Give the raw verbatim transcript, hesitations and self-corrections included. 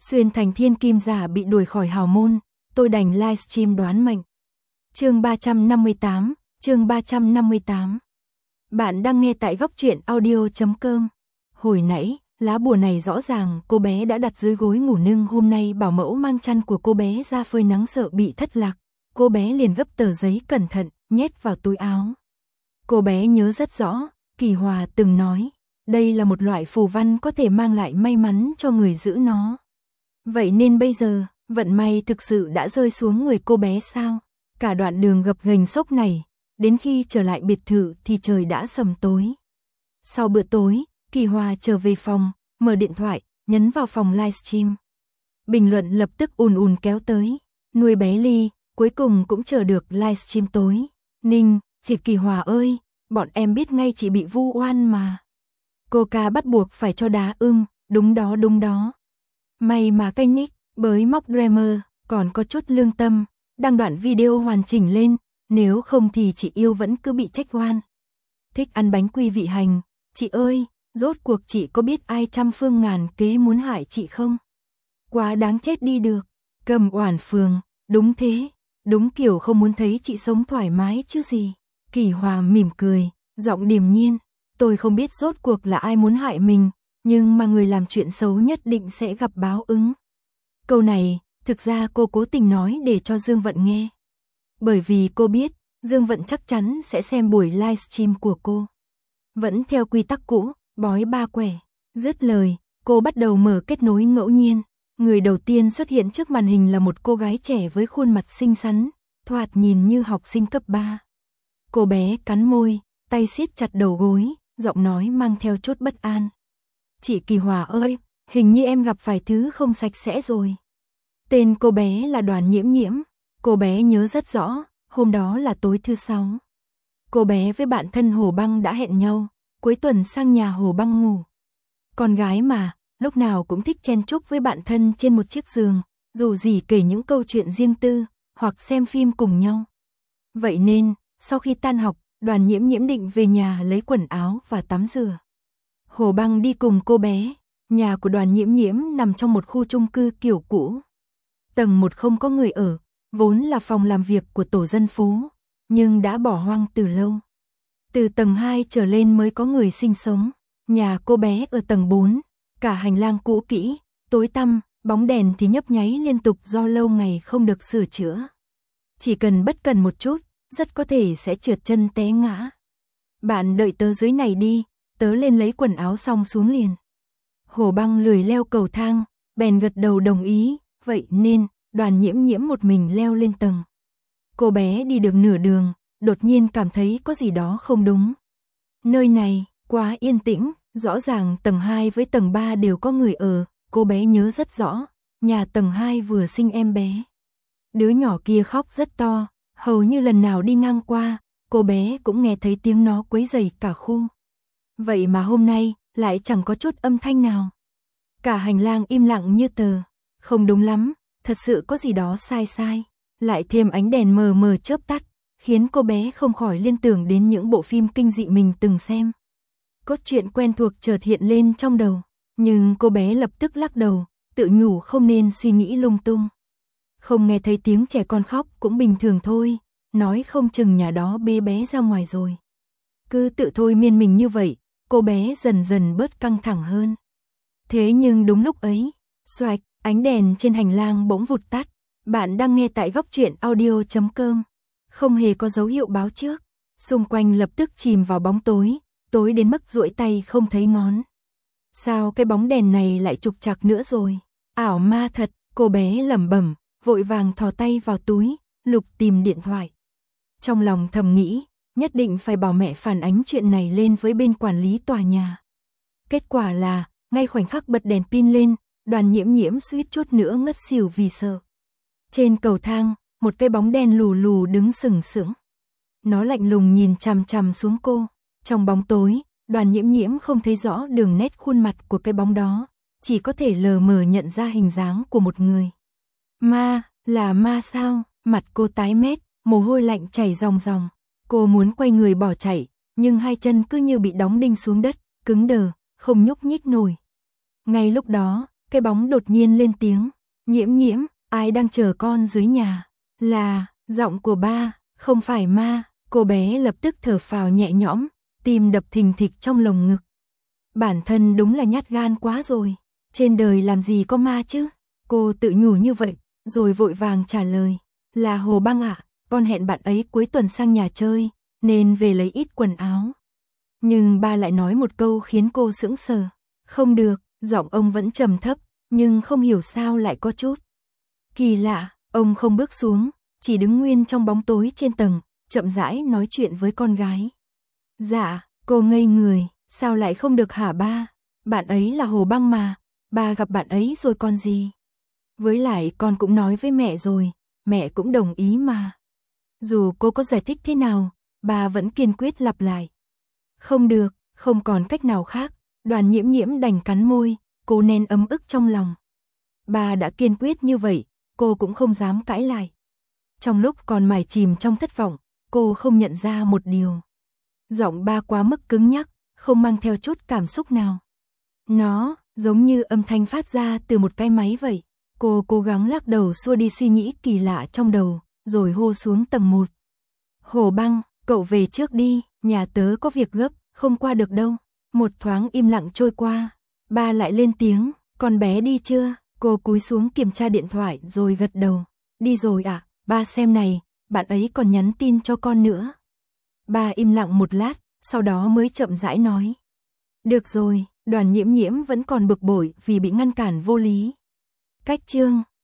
Xuyên thành thiên kim giả bị đuổi khỏi hào môn, tôi đành livestream đoán mệnh. Chương ba trăm năm mươi tám, chương ba trăm năm mươi tám. Bạn đang nghe tại góc truyện audio chấm com. Hồi nãy, lá bùa này rõ ràng cô bé đã đặt dưới gối ngủ nương, hôm nay bảo mẫu mang chăn của cô bé ra phơi nắng sợ bị thất lạc. Cô bé liền gấp tờ giấy cẩn thận, nhét vào túi áo. Cô bé nhớ rất rõ, Kỳ Hòa từng nói, đây là một loại phù văn có thể mang lại may mắn cho người giữ nó. Vậy nên bây giờ, vận may thực sự đã rơi xuống người cô bé sao? Cả đoạn đường gập ghềnh sốc này, đến khi trở lại biệt thự thì trời đã sầm tối. Sau bữa tối, Kỳ Hòa trở về phòng, mở điện thoại, nhấn vào phòng livestream. Bình luận lập tức ùn ùn kéo tới. Nuôi bé Ly, cuối cùng cũng chờ được livestream tối. Ninh, chị Kỳ Hòa ơi, bọn em biết ngay chị bị vu oan mà. Cô ca bắt buộc phải cho đá ưng, đúng đó đúng đó. May mà kênh nick, bới móc Dreamer, còn có chút lương tâm, đăng đoạn video hoàn chỉnh lên, nếu không thì chị yêu vẫn cứ bị trách oan. Thích ăn bánh quy vị hành, chị ơi, rốt cuộc chị có biết ai trăm phương ngàn kế muốn hại chị không? Quá đáng chết đi được. Cầm Oản Phường, đúng thế, đúng kiểu không muốn thấy chị sống thoải mái chứ gì. Kỳ Hòa mỉm cười, giọng điềm nhiên, tôi không biết rốt cuộc là ai muốn hại mình, nhưng mà người làm chuyện xấu nhất định sẽ gặp báo ứng. Câu này, thực ra cô cố tình nói để cho Dương Vận nghe. Bởi vì cô biết, Dương Vận chắc chắn sẽ xem buổi livestream của cô. Vẫn theo quy tắc cũ, bói ba quẻ. Dứt lời, cô bắt đầu mở kết nối ngẫu nhiên. Người đầu tiên xuất hiện trước màn hình là một cô gái trẻ với khuôn mặt xinh xắn, thoạt nhìn như học sinh cấp ba. Cô bé cắn môi, tay siết chặt đầu gối, giọng nói mang theo chút bất an. Chị Kỳ Hòa ơi, hình như em gặp phải thứ không sạch sẽ rồi. Tên cô bé là Đoàn Nhiễm Nhiễm. Cô bé nhớ rất rõ, hôm đó là tối thứ sáu. Cô bé với bạn thân Hồ Băng đã hẹn nhau, cuối tuần sang nhà Hồ Băng ngủ. Con gái mà, lúc nào cũng thích chen chúc với bạn thân trên một chiếc giường, dù gì kể những câu chuyện riêng tư, hoặc xem phim cùng nhau. Vậy nên, sau khi tan học, Đoàn Nhiễm Nhiễm định về nhà lấy quần áo và tắm rửa. Hồ Băng đi cùng cô bé. Nhà của Đoàn Nhiễm Nhiễm nằm trong một khu chung cư kiểu cũ. Tầng một không có người ở, vốn là phòng làm việc của tổ dân phố, nhưng đã bỏ hoang từ lâu. Từ tầng hai trở lên mới có người sinh sống. Nhà cô bé ở tầng bốn, cả hành lang cũ kỹ, tối tăm, bóng đèn thì nhấp nháy liên tục do lâu ngày không được sửa chữa. Chỉ cần bất cần một chút, rất có thể sẽ trượt chân té ngã. Bạn đợi tớ dưới này đi, tớ lên lấy quần áo xong xuống liền. Hồ Băng lười leo cầu thang, bèn gật đầu đồng ý, vậy nên, Đoàn Nhiễm Nhiễm một mình leo lên tầng. Cô bé đi được nửa đường, đột nhiên cảm thấy có gì đó không đúng. Nơi này, quá yên tĩnh, rõ ràng tầng hai với tầng ba đều có người ở, cô bé nhớ rất rõ, nhà tầng hai vừa sinh em bé. Đứa nhỏ kia khóc rất to, hầu như lần nào đi ngang qua, cô bé cũng nghe thấy tiếng nó quấy rầy cả khu. Vậy mà hôm nay, lại chẳng có chút âm thanh nào. Cả hành lang im lặng như tờ, không đúng lắm, thật sự có gì đó sai sai. Lại thêm ánh đèn mờ mờ chớp tắt, khiến cô bé không khỏi liên tưởng đến những bộ phim kinh dị mình từng xem. Cốt truyện quen thuộc chợt hiện lên trong đầu, nhưng cô bé lập tức lắc đầu, tự nhủ không nên suy nghĩ lung tung. Không nghe thấy tiếng trẻ con khóc cũng bình thường thôi, nói không chừng nhà đó bê bé ra ngoài rồi. Cứ tự thôi miên mình như vậy, cô bé dần dần bớt căng thẳng hơn. Thế nhưng đúng lúc ấy, xoạch, ánh đèn trên hành lang bỗng vụt tắt. Bạn đang nghe tại góc truyện audio chấm com. Không hề có dấu hiệu báo trước. Xung quanh lập tức chìm vào bóng tối, tối đến mức duỗi tay không thấy ngón. Sao cái bóng đèn này lại trục trặc nữa rồi? Ảo ma thật, cô bé lẩm bẩm, vội vàng thò tay vào túi, lục tìm điện thoại. Trong lòng thầm nghĩ, nhất định phải bảo mẹ phản ánh chuyện này lên với bên quản lý tòa nhà. Kết quả là, ngay khoảnh khắc bật đèn pin lên, Đoàn Nhiễm Nhiễm suýt chút nữa ngất xỉu vì sợ. Trên cầu thang, một cái bóng đen lù lù đứng sừng sững. Nó lạnh lùng nhìn chằm chằm xuống cô. Trong bóng tối, Đoàn Nhiễm Nhiễm không thấy rõ đường nét khuôn mặt của cái bóng đó, chỉ có thể lờ mờ nhận ra hình dáng của một người. Ma, là ma sao? Mặt cô tái mét, mồ hôi lạnh chảy ròng ròng. Cô muốn quay người bỏ chạy, nhưng hai chân cứ như bị đóng đinh xuống đất, cứng đờ, không nhúc nhích nổi. Ngay lúc đó, Cái bóng đột nhiên lên tiếng, Nhiễm Nhiễm, ai đang chờ con dưới nhà? Là, giọng của ba, không phải ma. Cô bé lập tức thở phào nhẹ nhõm, tim đập thình thịch trong lồng ngực. Bản thân đúng là nhát gan quá rồi, trên đời làm gì có ma chứ? Cô tự nhủ như vậy, rồi vội vàng trả lời, là Hồ Băng ạ, con hẹn bạn ấy cuối tuần sang nhà chơi, nên về lấy ít quần áo. Nhưng ba lại nói một câu khiến cô sững sờ. Không được, giọng ông vẫn trầm thấp, nhưng không hiểu sao lại có chút kỳ lạ. Ông không bước xuống, chỉ đứng nguyên trong bóng tối trên tầng, chậm rãi nói chuyện với con gái. Dạ, cô ngây người, sao lại không được hả ba? Bạn ấy là Hồ Băng mà, ba gặp bạn ấy rồi còn gì? Với lại con cũng nói với mẹ rồi, mẹ cũng đồng ý mà. Dù cô có giải thích thế nào, ba vẫn kiên quyết lặp lại. Không được, không còn cách nào khác, Đoàn Nhiễm Nhiễm đành cắn môi, cô nén ấm ức trong lòng. Ba đã kiên quyết như vậy, cô cũng không dám cãi lại. Trong lúc còn mải chìm trong thất vọng, cô không nhận ra một điều. Giọng ba quá mức cứng nhắc, không mang theo chút cảm xúc nào. Nó giống như âm thanh phát ra từ một cái máy vậy. Cô cố gắng lắc đầu xua đi suy nghĩ kỳ lạ trong đầu, rồi hô xuống tầng một. Hồ Băng, cậu về trước đi, nhà tớ có việc gấp, không qua được đâu. Một thoáng im lặng trôi qua, ba lại lên tiếng, con bé đi chưa? Cô cúi xuống kiểm tra điện thoại rồi gật đầu. Đi rồi ạ, à, ba xem này, bạn ấy còn nhắn tin cho con nữa. Ba im lặng một lát, sau đó mới chậm rãi nói. Được rồi, Đoàn Nhiễm Nhiễm vẫn còn bực bội vì bị ngăn cản vô lý. Cách chương